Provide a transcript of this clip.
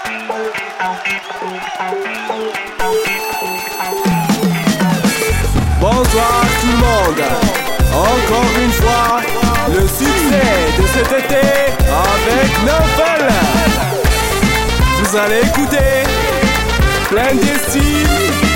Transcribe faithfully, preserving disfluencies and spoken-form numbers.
Bonsoir tout le monde. Encore une fois, le succès de cet été avec Neufel. Vous allez écouter plein d'estime